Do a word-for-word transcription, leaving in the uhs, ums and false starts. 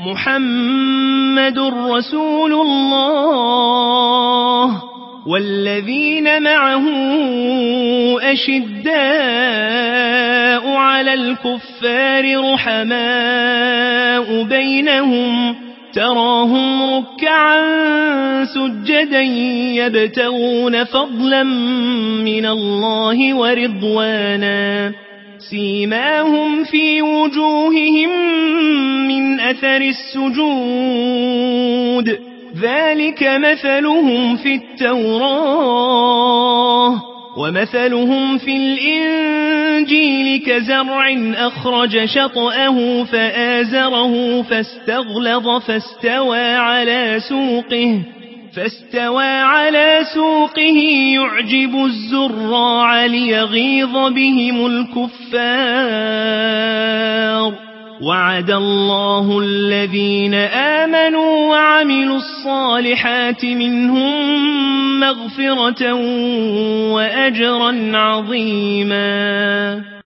محمد رسول الله والذين معه أشداء على الكفار رحماء بينهم تراهم ركعا سجدا يبتغون فضلا من الله ورضوانا سيماهم في وجوههم من أثر السجود ذلك مثلهم في التوراة ومثلهم في الإنجيل كزرع أخرج شطأه فآزره فاستغلظ فاستوى على سوقه فاستوى على سوقه يعجب الزراع ليغيظ بهم الكفار وعد الله الذين آمنوا وعملوا الصالحات منهم مغفرة وأجرا عظيما.